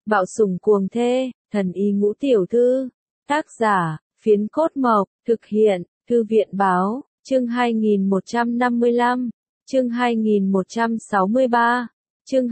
Bạo sủng cuồng thê, thần y ngũ tiểu thư. Tác giả, Phiến Cốt Mộc, thực hiện, Thư viện báo, chương 2155, chương 2163, chương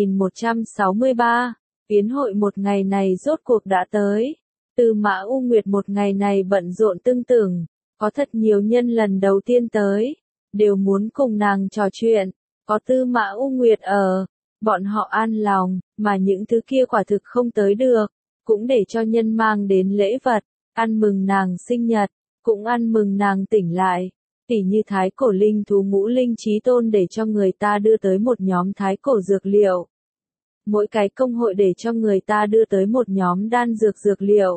2163. Yến hội một ngày này rốt cuộc đã tới. Tư Mã U Nguyệt một ngày này bận rộn tưng tửng, có thật nhiều nhân lần đầu tiên tới, đều muốn cùng nàng trò chuyện, có Tư Mã U Nguyệt ở, bọn họ an lòng, mà những thứ kia quả thực không tới được, cũng để cho nhân mang đến lễ vật, ăn mừng nàng sinh nhật, cũng ăn mừng nàng tỉnh lại. Tỉ như thái cổ linh thú Ngũ Linh Chí Tôn để cho người ta đưa tới một nhóm thái cổ dược liệu. Mỗi cái công hội để cho người ta đưa tới một nhóm đan dược liệu.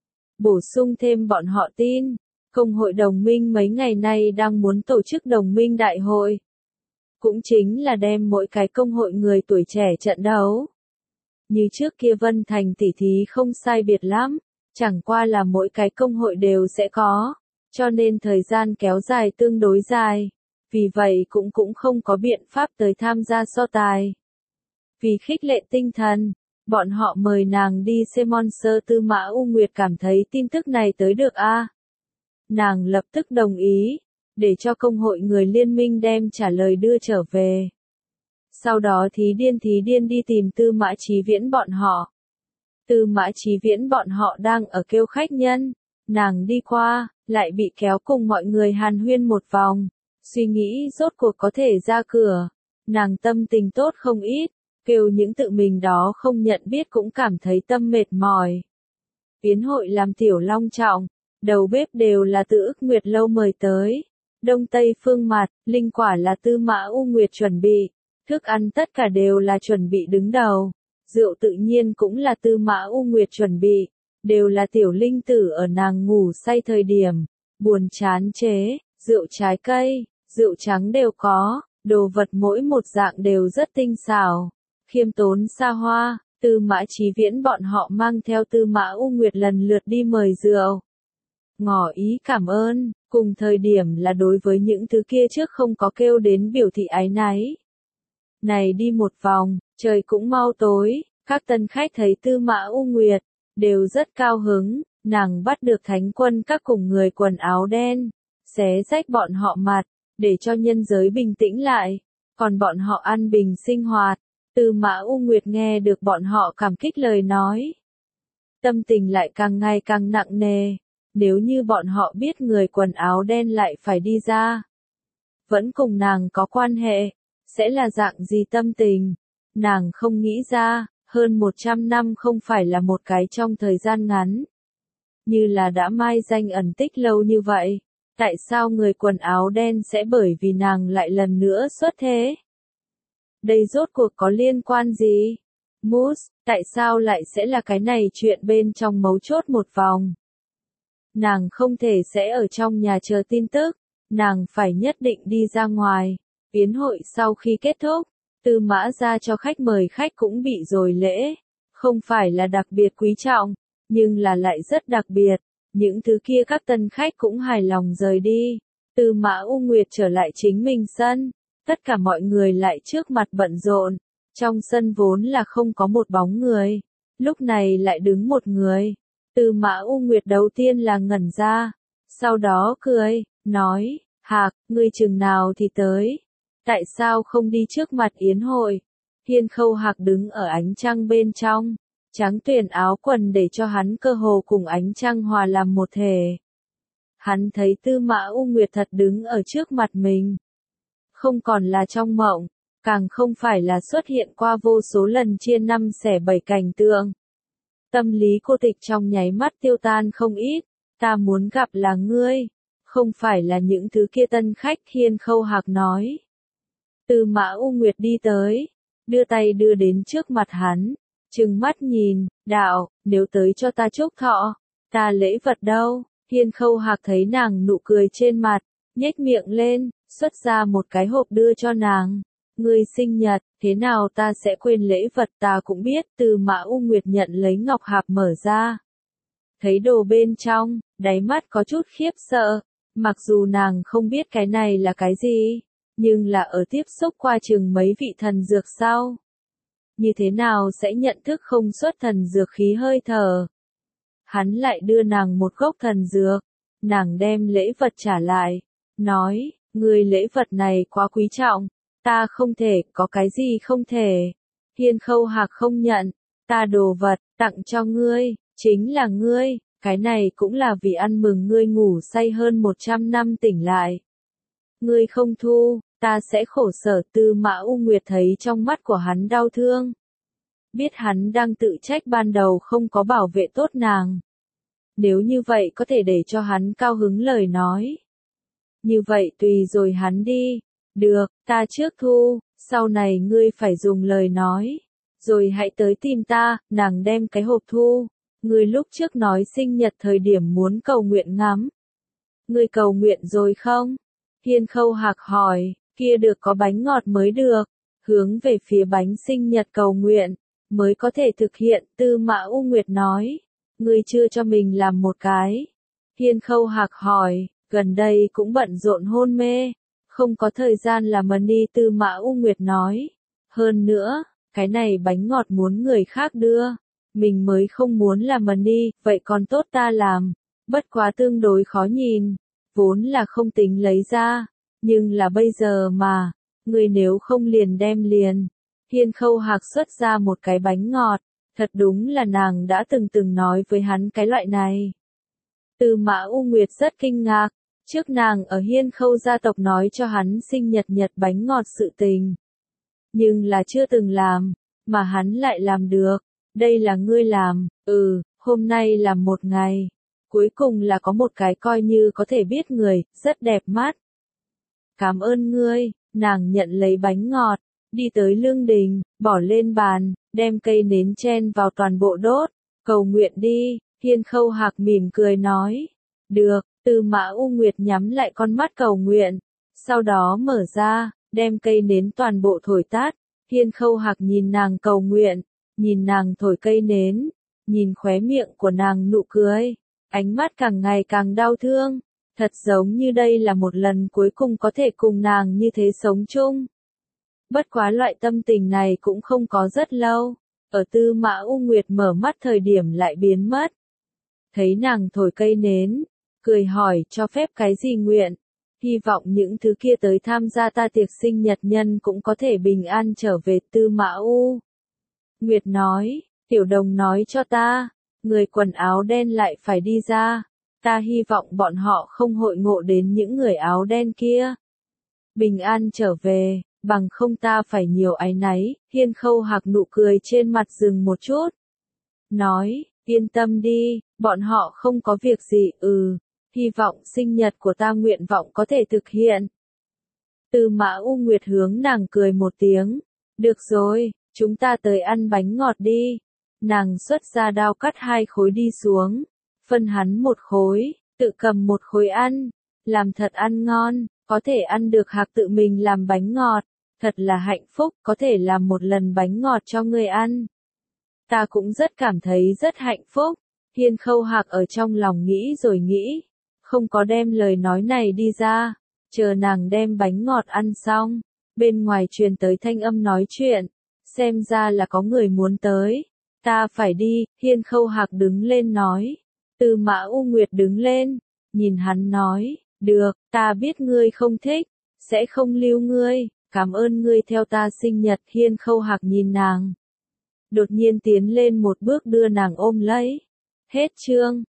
Bổ sung thêm bọn họ tin, công hội đồng minh mấy ngày nay đang muốn tổ chức đồng minh đại hội. Cũng chính là đem mỗi cái công hội người tuổi trẻ trận đấu. Như trước kia Vân Thành tỉ thí không sai biệt lắm, chẳng qua là mỗi cái công hội đều sẽ có, cho nên thời gian kéo dài tương đối dài, vì vậy cũng không có biện pháp tới tham gia so tài. Vì khích lệ tinh thần, bọn họ mời nàng đi xem Monster. Tư Mã U Nguyệt cảm thấy tin tức này tới được a. Nàng lập tức đồng ý, để cho công hội người liên minh đem trả lời đưa trở về. Sau đó thí điên đi tìm Tư Mã Chí Viễn bọn họ. Tư Mã Chí Viễn bọn họ đang ở kêu khách nhân, nàng đi qua, lại bị kéo cùng mọi người hàn huyên một vòng, suy nghĩ rốt cuộc có thể ra cửa, nàng tâm tình tốt không ít, kêu những tự mình đó không nhận biết cũng cảm thấy tâm mệt mỏi. Yến hội làm tiểu long trọng, đầu bếp đều là từ Ức Nguyệt lâu mời tới, đông tây phương mặt, linh quả là Tư Mã U Nguyệt chuẩn bị, thức ăn tất cả đều là chuẩn bị đứng đầu, rượu tự nhiên cũng là Tư Mã U Nguyệt chuẩn bị, đều là tiểu linh tử ở nàng ngủ say thời điểm, buồn chán chế, rượu trái cây, rượu trắng đều có, đồ vật mỗi một dạng đều rất tinh xảo, khiêm tốn xa hoa. Tư Mã Chí Viễn bọn họ mang theo Tư Mã U Nguyệt lần lượt đi mời rượu. Ngỏ ý cảm ơn, cùng thời điểm là đối với những thứ kia trước không có kêu đến biểu thị áy náy. Này đi một vòng, trời cũng mau tối, các tân khách thấy Tư Mã U Nguyệt, đều rất cao hứng, nàng bắt được thánh quân các cùng người quần áo đen, xé rách bọn họ mặt, để cho nhân giới bình tĩnh lại, còn bọn họ an bình sinh hoạt. Tư Mã U Nguyệt nghe được bọn họ cảm kích lời nói, tâm tình lại càng ngày càng nặng nề, nếu như bọn họ biết người quần áo đen lại phải đi ra, vẫn cùng nàng có quan hệ, sẽ là dạng gì tâm tình, nàng không nghĩ ra, hơn 100 năm không phải là một cái trong thời gian ngắn, như là đã mai danh ẩn tích lâu như vậy, tại sao người quần áo đen sẽ bởi vì nàng lại lần nữa xuất thế? Đây rốt cuộc có liên quan gì? Moose, tại sao lại sẽ là cái này chuyện bên trong mấu chốt một vòng? Nàng không thể sẽ ở trong nhà chờ tin tức, nàng phải nhất định đi ra ngoài. Yến hội sau khi kết thúc, Tư Mã ra cho khách mời khách cũng bị rồi lễ, không phải là đặc biệt quý trọng, nhưng là lại rất đặc biệt, những thứ kia các tân khách cũng hài lòng rời đi. Tư Mã U Nguyệt trở lại chính mình sân. Tất cả mọi người lại trước mặt bận rộn, trong sân vốn là không có một bóng người, lúc này lại đứng một người. Tư Mã U Nguyệt đầu tiên là ngẩn ra, sau đó cười, nói, Hạc, ngươi chừng nào thì tới, tại sao không đi trước mặt yến hội? Hiên Khâu Hạc đứng ở ánh trăng bên trong, trắng tuyển áo quần để cho hắn cơ hồ cùng ánh trăng hòa làm một thể. Hắn thấy Tư Mã U Nguyệt thật đứng ở trước mặt mình. Không còn là trong mộng, càng không phải là xuất hiện qua vô số lần chia năm xẻ bảy cảnh tượng. Tâm lý cô tịch trong nháy mắt tiêu tan không ít, ta muốn gặp là ngươi, không phải là những thứ kia tân khách. Hiên Khâu Hạc nói. Tư Mã U Nguyệt đi tới, đưa tay đưa đến trước mặt hắn, trừng mắt nhìn, đạo, nếu tới cho ta chúc thọ, ta lễ vật đâu? Hiên Khâu Hạc thấy nàng nụ cười trên mặt, nhếch miệng lên, xuất ra một cái hộp đưa cho nàng. Ngươi sinh nhật, thế nào ta sẽ quên lễ vật? Ta cũng biết. Tư Mã U Nguyệt nhận lấy ngọc hạp mở ra. Thấy đồ bên trong, đáy mắt có chút khiếp sợ. Mặc dù nàng không biết cái này là cái gì, nhưng là ở tiếp xúc qua chừng mấy vị thần dược sau. như thế nào sẽ nhận thức không xuất thần dược khí hơi thở. Hắn lại đưa nàng một gốc thần dược, nàng đem lễ vật trả lại, nói, người lễ vật này quá quý trọng, ta không thể, có cái gì không thể. Hiên Khâu Hạc không nhận, ta đồ vật, tặng cho ngươi, chính là ngươi, cái này cũng là vì ăn mừng ngươi ngủ say hơn 100 năm tỉnh lại. Ngươi không thu, ta sẽ khổ sở. Tư Mã U Nguyệt thấy trong mắt của hắn đau thương. Biết hắn đang tự trách ban đầu không có bảo vệ tốt nàng. Nếu như vậy có thể để cho hắn cao hứng lời nói. Như vậy tùy rồi hắn đi. Được, ta trước thu, sau này ngươi phải dùng lời nói. Rồi hãy tới tìm ta, nàng đem cái hộp thu. Ngươi lúc trước nói sinh nhật thời điểm muốn cầu nguyện ngắm. Ngươi cầu nguyện rồi không? Hiên Khâu Hạc hỏi, kia được có bánh ngọt mới được. Hướng về phía bánh sinh nhật cầu nguyện, mới có thể thực hiện. Tư Mã U Nguyệt nói, ngươi chưa cho mình làm một cái. Hiên Khâu Hạc hỏi, gần đây cũng bận rộn hôn mê, không có thời gian làm mần đi. Tư Mã U Nguyệt nói, hơn nữa, cái này bánh ngọt muốn người khác đưa, mình mới không muốn làm mần đi, vậy còn tốt ta làm, bất quá tương đối khó nhìn, vốn là không tính lấy ra, nhưng là bây giờ mà, người nếu không liền đem liền. Hiên Khâu Hạc xuất ra một cái bánh ngọt, thật đúng là nàng đã từng nói với hắn cái loại này. Tư Mã U Nguyệt rất kinh ngạc, trước nàng ở Hiên Khâu gia tộc nói cho hắn sinh nhật bánh ngọt sự tình. Nhưng là chưa từng làm, mà hắn lại làm được, đây là ngươi làm, hôm nay là một ngày, cuối cùng là có một cái coi như có thể biết người, rất đẹp mắt. Cảm ơn ngươi, nàng nhận lấy bánh ngọt, đi tới lương đình, bỏ lên bàn, đem cây nến chen vào toàn bộ đốt, cầu nguyện đi. Hiên Khâu Hạc mỉm cười nói, được. Tư Mã U Nguyệt nhắm lại con mắt cầu nguyện, sau đó mở ra, đem cây nến toàn bộ thổi tắt. Hiên Khâu Hạc nhìn nàng cầu nguyện, nhìn nàng thổi cây nến, nhìn khóe miệng của nàng nụ cười, ánh mắt càng ngày càng đau thương, thật giống như đây là một lần cuối cùng có thể cùng nàng như thế sống chung. Bất quá loại tâm tình này cũng không có rất lâu, ở Tư Mã U Nguyệt mở mắt thời điểm lại biến mất. Thấy nàng thổi cây nến, cười hỏi cho phép cái gì nguyện, hy vọng những thứ kia tới tham gia ta tiệc sinh nhật nhân cũng có thể bình an trở về. Tư Mã U Nguyệt nói, Tiểu Đồng nói cho ta, người quần áo đen lại phải đi ra, ta hy vọng bọn họ không hội ngộ đến những người áo đen kia. Bình an trở về, bằng không ta phải nhiều áy náy. Hiên Khâu Hạc nụ cười trên mặt dừng một chút. Nói, yên tâm đi, bọn họ không có việc gì. Hy vọng sinh nhật của ta nguyện vọng có thể thực hiện. Tư Mã U Nguyệt hướng nàng cười một tiếng. Được rồi, chúng ta tới ăn bánh ngọt đi. Nàng xuất ra đao cắt 2 khối đi xuống. Phân hắn một khối, tự cầm một khối ăn. Làm thật ăn ngon, có thể ăn được Hạc tự mình làm bánh ngọt. Thật là hạnh phúc, có thể làm một lần bánh ngọt cho người ăn. Ta cũng rất cảm thấy rất hạnh phúc. Hiên Khâu Hạc ở trong lòng nghĩ rồi nghĩ, không có đem lời nói này đi ra, chờ nàng đem bánh ngọt ăn xong, bên ngoài truyền tới thanh âm nói chuyện, xem ra là có người muốn tới, ta phải đi. Hiên Khâu Hạc đứng lên nói, Tư Mã U Nguyệt đứng lên, nhìn hắn nói, được, ta biết ngươi không thích, sẽ không lưu ngươi, cảm ơn ngươi theo ta sinh nhật. Hiên Khâu Hạc nhìn nàng, đột nhiên tiến lên một bước đưa nàng ôm lấy. Hết chương.